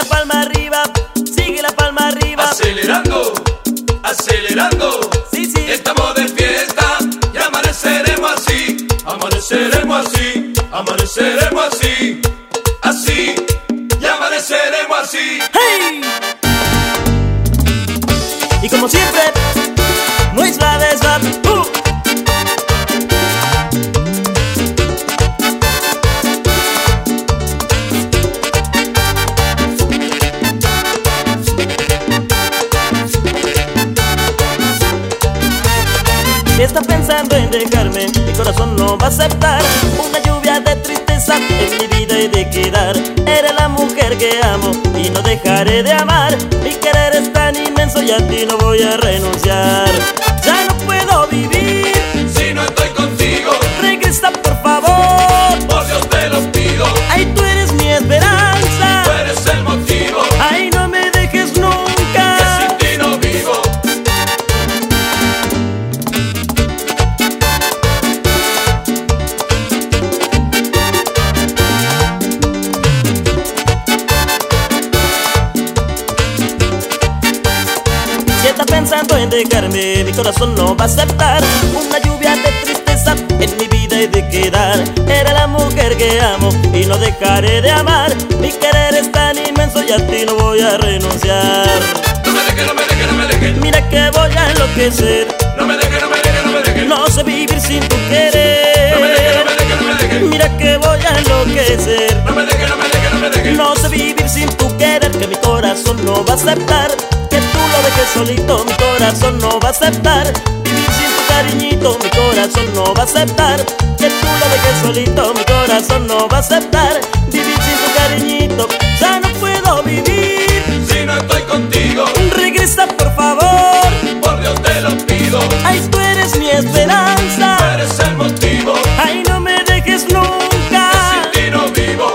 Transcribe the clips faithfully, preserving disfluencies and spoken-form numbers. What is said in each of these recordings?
la palma arriba, sigue la palma arriba. Acelerando, acelerando. Sí, sí. Estamos de fiesta y amaneceremos así. Amaneceremos así, amaneceremos así. Así, y amaneceremos así. ¡Hey! Y como siempre, muy suave, suave. Uh. Si estás pensando en dejarme, mi corazón no va a aceptar una lluvia de tristeza en mi vida he de quedar. Eres la mujer que amo y no dejaré de amar. Mi querer es tan inmenso y a ti no voy a renunciar. Ya no puedo vivir si no estoy contigo. Regresa por favor, por Dios te lo pido. Ay, tú eres mi esperanza, tú eres el motivo. Ay, no me dejes nunca, que sin ti no vivo. Si estás pensando en dejarme, mi corazón no va a aceptar una lluvia de tristeza en mi vida he de quedar. Eres la mujer que amo y no dejaré de amar. Mi querer es tan inmenso y a ti no voy a renunciar. No me dejes, no me dejes, no me dejes. Mira que voy a enloquecer. No me dejes, no me dejes, no me dejes. No sé vivir sin tu querer. No me dejes, no me dejes, no me dejes. Mira que voy a enloquecer. No me dejes, no me dejes, no me dejes. No sé vivir sin tu querer, que mi corazón no va a aceptar. Que tú lo dejes solito, mi corazón no va a aceptar. Vivir sin tu cariñito, mi corazón no va a aceptar. Que tú lo dejes solito, mi corazón no va a aceptar. Vivir sin tu cariñito, ya no puedo vivir si no estoy contigo. Regresa por favor, por Dios te lo pido. Ay, tú eres mi esperanza, tú eres el motivo. Ay, no me dejes nunca, que sin ti no vivo.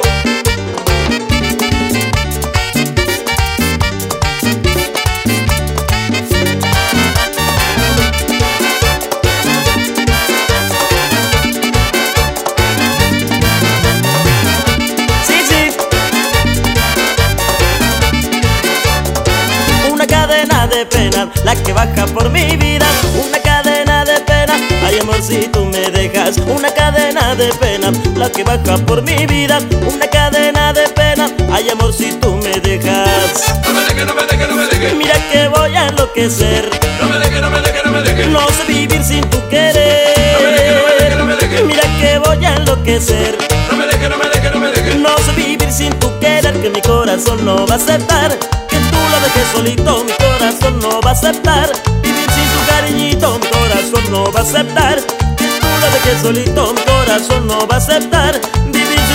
de pena, la que baja por mi vida, una cadena de pena, ay amor si tú me dejas, una cadena de pena, la que baja por mi vida, una cadena de pena, ay amor si tú me dejas. No me dejes, no me dejes, no me dejes. Mira que voy a enloquecer. No me dejes, no me dejes, no me dejes. No sé vivir sin tu querer. No me dejes, no me dejes, no me dejes. Mira que voy a enloquecer. No me dejes, no me dejes, no me dejes. No sé vivir sin tu querer, que mi corazón no va a aceptar. Que tú lo dejes solito, mi corazón no va a aceptar. Vivir sin tu cariñito, mi corazón no va a aceptar. Que tú lo dejes solito, mi corazón no va a aceptar. Vivir